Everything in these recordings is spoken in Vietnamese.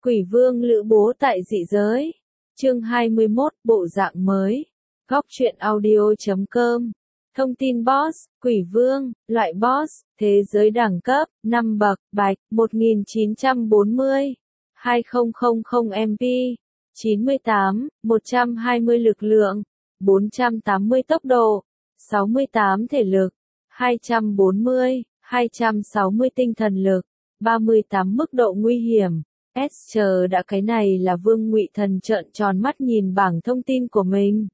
Quỷ vương Lữ Bố tại dị giới. Chương 21, bộ dạng mới. Góc truyện audio.com. Thông tin boss, quỷ vương, loại boss, thế giới đẳng cấp, 5 bậc, bạch, 1940, 2000 MP, 98, 120 lực lượng, 480 tốc độ, 68 thể lực, 240, 260 tinh thần lực, 38 mức độ nguy hiểm. Chờ đã, cái này là Vương Ngụy Thần trợn tròn mắt nhìn bảng thông tin của mình.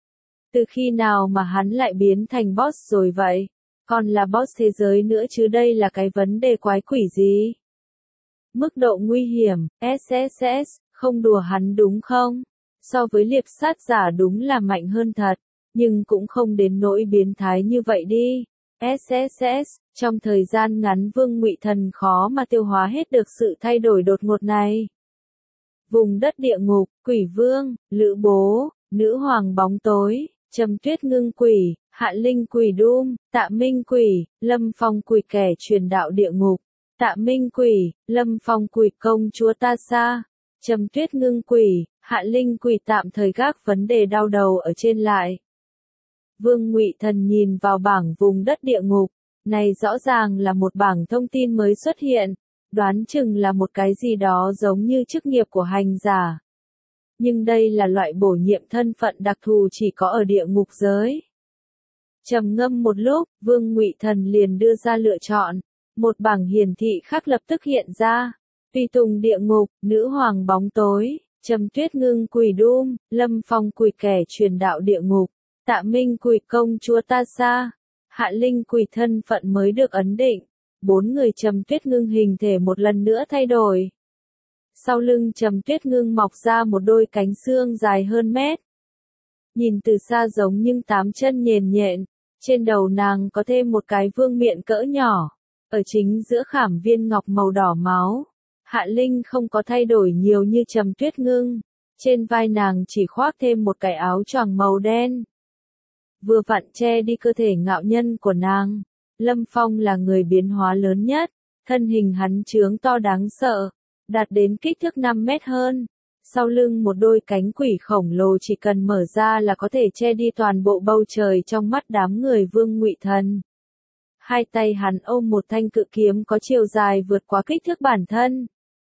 Từ khi nào mà hắn lại biến thành boss rồi vậy? Còn là boss thế giới nữa chứ, đây là cái vấn đề quái quỷ gì? Mức độ nguy hiểm, SSS, không đùa hắn đúng không? So với liệp sát giả đúng là mạnh hơn thật, nhưng cũng không đến nỗi biến thái như vậy đi. SSS, trong thời gian ngắn Vương Ngụy Thần khó mà tiêu hóa hết được sự thay đổi đột ngột này. Vùng đất địa ngục, quỷ vương, Lữ Bố, nữ hoàng bóng tối, Trầm Tuyết ngưng quỷ, Hạ Linh quỷ Doom, Tạ Minh quỷ, Lâm Phong quỷ kẻ truyền đạo địa ngục, Tạ Minh quỷ, Lâm Phong quỷ công chúa Ta Sa, Trầm Tuyết ngưng quỷ, Hạ Linh quỷ tạm thời gác vấn đề đau đầu ở trên lại. Vương Ngụy Thần nhìn vào bảng vùng đất địa ngục, này rõ ràng là một bảng thông tin mới xuất hiện, đoán chừng là một cái gì đó giống như chức nghiệp của hành giả. Nhưng đây là loại bổ nhiệm thân phận đặc thù chỉ có ở địa ngục giới. Trầm ngâm một lúc, Vương Ngụy Thần liền đưa ra lựa chọn, một bảng hiển thị khác lập tức hiện ra. Tùy tùng địa ngục, nữ hoàng bóng tối, Trầm Tuyết ngưng quỷ Doom, Lâm Phong quỷ kẻ truyền đạo địa ngục, Tạ Minh quỷ công chúa Ta Sa, Hạ Linh quỷ thân phận mới được ấn định. 4 người Trầm Tuyết ngưng hình thể một lần nữa thay đổi. Sau lưng Trầm Tuyết ngưng mọc ra một đôi cánh xương dài hơn mét. Nhìn từ xa giống như 8 chân nhền nhện, trên đầu nàng có thêm một cái vương miện cỡ nhỏ, ở chính giữa khảm viên ngọc màu đỏ máu. Hạ Linh không có thay đổi nhiều như Trầm Tuyết ngưng, trên vai nàng chỉ khoác thêm một cái áo choàng màu đen, vừa vặn che đi cơ thể ngạo nhân của nàng. Lâm Phong là người biến hóa lớn nhất, thân hình hắn trướng to đáng sợ, đạt đến kích thước 5 mét hơn. Sau lưng một đôi cánh quỷ khổng lồ chỉ cần mở ra là có thể che đi toàn bộ bầu trời trong mắt đám người Vương Ngụy Thần. Hai tay hắn ôm một thanh cự kiếm có chiều dài vượt quá kích thước bản thân.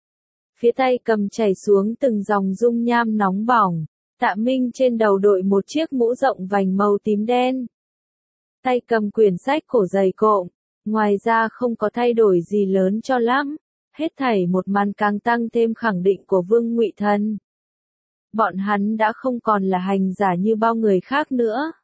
Phía tay cầm chảy xuống từng dòng dung nham nóng bỏng. Tạ Minh trên đầu đội một chiếc mũ rộng vành màu tím đen. Tay cầm quyển sách cổ dày cộm, ngoài ra không có thay đổi gì lớn cho lắm, hết thảy một màn càng tăng thêm khẳng định của Vương Ngụy Thần. Bọn hắn đã không còn là hành giả như bao người khác nữa,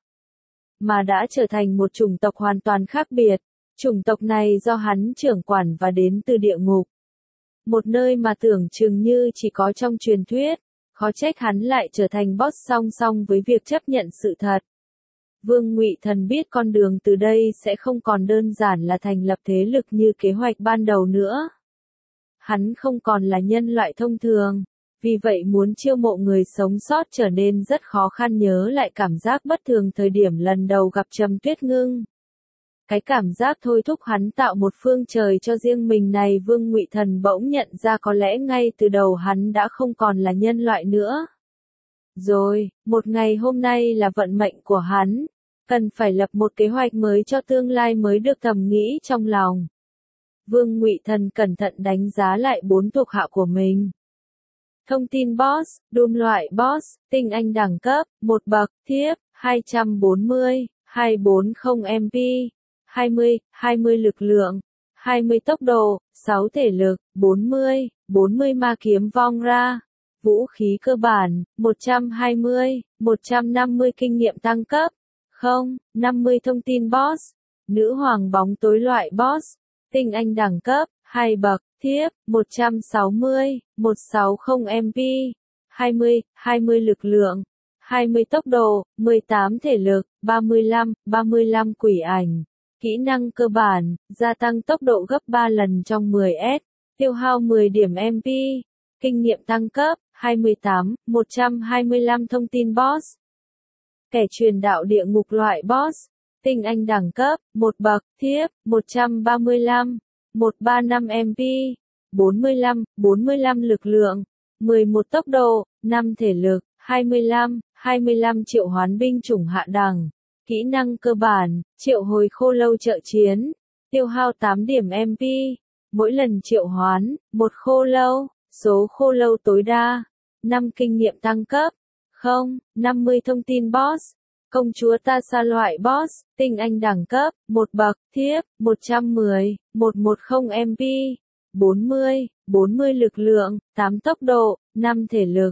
mà đã trở thành một chủng tộc hoàn toàn khác biệt. Chủng tộc này do hắn trưởng quản và đến từ địa ngục. Một nơi mà tưởng chừng như chỉ có trong truyền thuyết, khó trách hắn lại trở thành boss song song với việc chấp nhận sự thật. Vương Ngụy Thần biết con đường từ đây sẽ không còn đơn giản là thành lập thế lực như kế hoạch ban đầu nữa. Hắn không còn là nhân loại thông thường, vì vậy muốn chiêu mộ người sống sót trở nên rất khó khăn. Nhớ lại cảm giác bất thường thời điểm lần đầu gặp Trầm Tuyết ngưng. Cái cảm giác thôi thúc hắn tạo một phương trời cho riêng mình này, Vương Ngụy Thần bỗng nhận ra có lẽ ngay từ đầu hắn đã không còn là nhân loại nữa. Rồi, một ngày hôm nay là vận mệnh của hắn, cần phải lập một kế hoạch mới cho tương lai mới được thầm nghĩ trong lòng. Vương Ngụy Thần cẩn thận đánh giá lại 4 thuộc hạ của mình. Thông tin boss, Doom loại boss, tinh anh đẳng cấp, 1 bậc, thiếp, 240, 240 MP, 20 lực lượng, 20 tốc độ, 6 thể lực, 40 ma kiếm vong ra. Vũ khí cơ bản, 150 kinh nghiệm tăng cấp. 50 thông tin boss, nữ hoàng bóng tối loại boss, tinh anh đẳng cấp, 2 bậc, thiếp, 160 MP, 20 lực lượng, 20 tốc độ, 18 thể lực, 35 quỷ ảnh. Kỹ năng cơ bản, gia tăng tốc độ gấp 3 lần trong 10S, tiêu hao 10 điểm MP, kinh nghiệm tăng cấp, 125 thông tin boss. Kẻ truyền đạo địa ngục loại boss, tinh anh đẳng cấp, 1 bậc, thiếp, 135 MP, 45 lực lượng, 11 tốc độ, 5 thể lực, 25 triệu hoán binh chủng hạ đẳng. Kỹ năng cơ bản, triệu hồi khô lâu trợ chiến, tiêu hao 8 điểm MP, mỗi lần triệu hoán, một khô lâu, số khô lâu tối đa, 5 kinh nghiệm tăng cấp, 50 thông tin boss, công chúa Tasha loại boss, tinh anh đẳng cấp, 1 bậc, thiếp, 110 MP, 40 lực lượng, 8 tốc độ, 5 thể lực,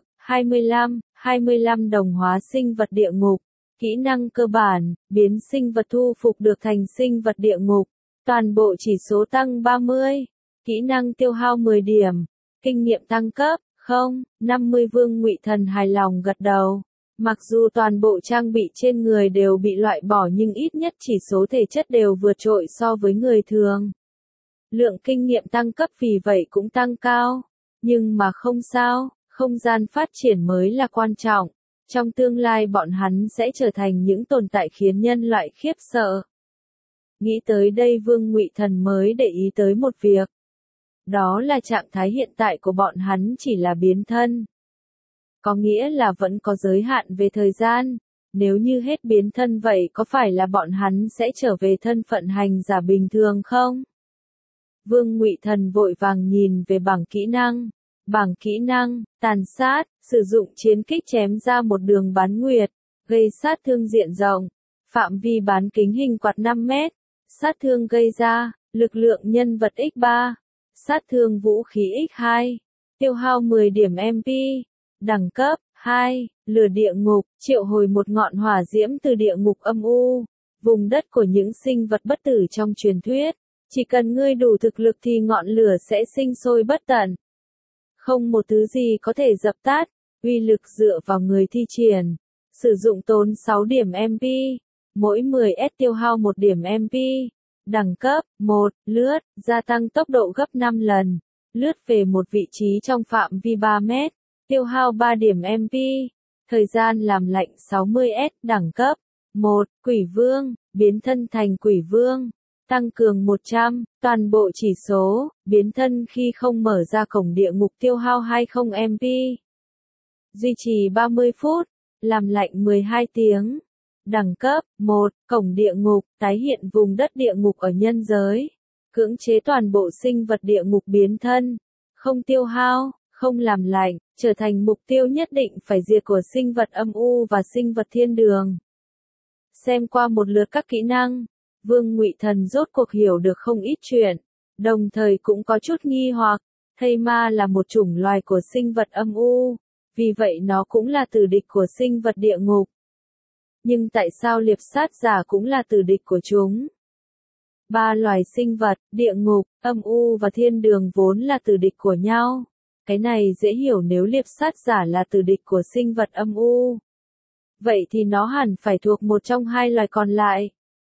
25 đồng hóa sinh vật địa ngục. Kỹ năng cơ bản, biến sinh vật thu phục được thành sinh vật địa ngục. Toàn bộ chỉ số tăng 30. Kỹ năng tiêu hao 10 điểm. Kinh nghiệm tăng cấp, 50 Vương Ngụy Thần hài lòng gật đầu. Mặc dù toàn bộ trang bị trên người đều bị loại bỏ nhưng ít nhất chỉ số thể chất đều vượt trội so với người thường. Lượng kinh nghiệm tăng cấp vì vậy cũng tăng cao. Nhưng mà không sao, không gian phát triển mới là quan trọng. Trong tương lai bọn hắn sẽ trở thành những tồn tại khiến nhân loại khiếp sợ. Nghĩ tới đây Vương Ngụy Thần mới để ý tới một việc. Đó là trạng thái hiện tại của bọn hắn chỉ là biến thân. Có nghĩa là vẫn có giới hạn về thời gian. Nếu như hết biến thân vậy có phải là bọn hắn sẽ trở về thân phận hành giả bình thường không? Vương Ngụy Thần vội vàng nhìn về bảng kỹ năng. Bảng kỹ năng, tàn sát, sử dụng chiến kích chém ra một đường bán nguyệt, gây sát thương diện rộng, phạm vi bán kính hình quạt 5 mét, sát thương gây ra, lực lượng nhân vật x3, sát thương vũ khí x2, tiêu hao 10 điểm MP, đẳng cấp 2, lửa địa ngục, triệu hồi một ngọn hỏa diễm từ địa ngục âm u, vùng đất của những sinh vật bất tử trong truyền thuyết, chỉ cần ngươi đủ thực lực thì ngọn lửa sẽ sinh sôi bất tận. Không một thứ gì có thể dập tắt, uy lực dựa vào người thi triển. Sử dụng tốn 6 điểm MP, mỗi 10S tiêu hao 1 điểm MP. Đẳng cấp 1, lướt, gia tăng tốc độ gấp 5 lần. Lướt về một vị trí trong phạm vi 3 mét, tiêu hao 3 điểm MP. Thời gian làm lạnh 60S, đẳng cấp 1, quỷ vương, biến thân thành quỷ vương. Tăng cường 100, toàn bộ chỉ số, biến thân khi không mở ra cổng địa ngục tiêu hao 20 MP. Duy trì 30 phút, làm lạnh 12 tiếng. Đẳng cấp 1, cổng địa ngục, tái hiện vùng đất địa ngục ở nhân giới. Cưỡng chế toàn bộ sinh vật địa ngục biến thân. Không tiêu hao, không làm lạnh, trở thành mục tiêu nhất định phải diệt của sinh vật âm u và sinh vật thiên đường. Xem qua một lượt các kỹ năng. Vương Ngụy Thần rốt cuộc hiểu được không ít chuyện, đồng thời cũng có chút nghi hoặc, thây ma là một chủng loài của sinh vật âm u, vì vậy nó cũng là tử địch của sinh vật địa ngục. Nhưng tại sao liệp sát giả cũng là tử địch của chúng? Ba loài sinh vật, địa ngục, âm u và thiên đường vốn là tử địch của nhau. Cái này dễ hiểu nếu liệp sát giả là tử địch của sinh vật âm u. Vậy thì nó hẳn phải thuộc một trong hai loài còn lại.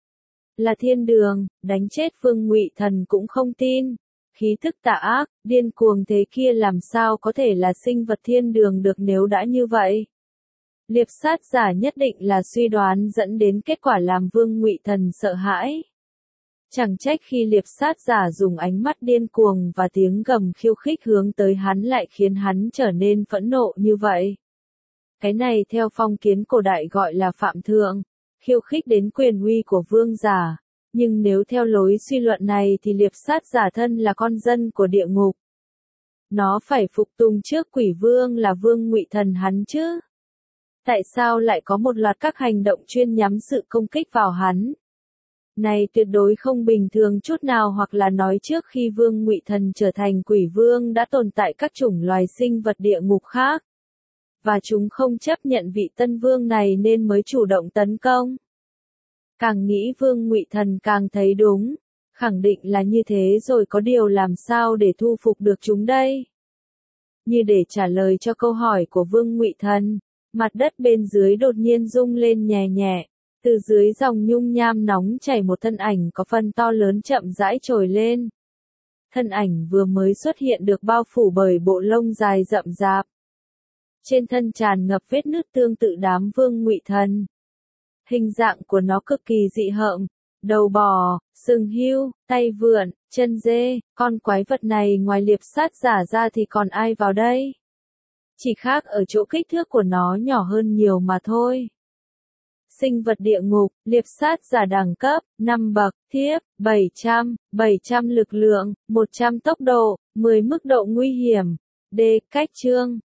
Là thiên đường, đánh chết Vương Ngụy Thần cũng không tin. Khí thức tà ác, điên cuồng thế kia làm sao có thể là sinh vật thiên đường được nếu đã như vậy. Liệp sát giả nhất định là suy đoán dẫn đến kết quả làm Vương Ngụy Thần sợ hãi. Chẳng trách khi liệp sát giả dùng ánh mắt điên cuồng và tiếng gầm khiêu khích hướng tới hắn lại khiến hắn trở nên phẫn nộ như vậy. Cái này theo phong kiến cổ đại gọi là phạm thượng. Khiêu khích đến quyền uy của vương giả, nhưng nếu theo lối suy luận này thì liệp sát giả thân là con dân của địa ngục. Nó phải phục tùng trước quỷ vương là Vương Ngụy Thần hắn chứ. Tại sao lại có một loạt các hành động chuyên nhắm sự công kích vào hắn? Này tuyệt đối không bình thường chút nào, hoặc là nói trước khi Vương Ngụy Thần trở thành quỷ vương đã tồn tại các chủng loài sinh vật địa ngục khác. Và chúng không chấp nhận vị tân vương này nên mới chủ động tấn công. Càng nghĩ Vương Ngụy Thần càng thấy đúng, khẳng định là như thế rồi, có điều làm sao để thu phục được chúng đây? Như để trả lời cho câu hỏi của Vương Ngụy Thần, mặt đất bên dưới đột nhiên rung lên nhẹ nhẹ, từ dưới dòng nhung nham nóng chảy một thân ảnh có phần to lớn chậm rãi trồi lên. Thân ảnh vừa mới xuất hiện được bao phủ bởi bộ lông dài rậm rạp. Trên thân tràn ngập vết nứt tương tự đám Vương Ngụy Thần. Hình dạng của nó cực kỳ dị hợm, đầu bò, sừng hươu, tay vượn, Chân dê, con quái vật này ngoài liệp sát giả ra thì còn ai vào đây? Chỉ khác ở chỗ kích thước của nó nhỏ hơn nhiều mà thôi. Sinh vật địa ngục, liệp sát giả đẳng cấp, 5 bậc, thiếp, 700 lực lượng, 100 tốc độ, 10 mức độ nguy hiểm. D. Cách chương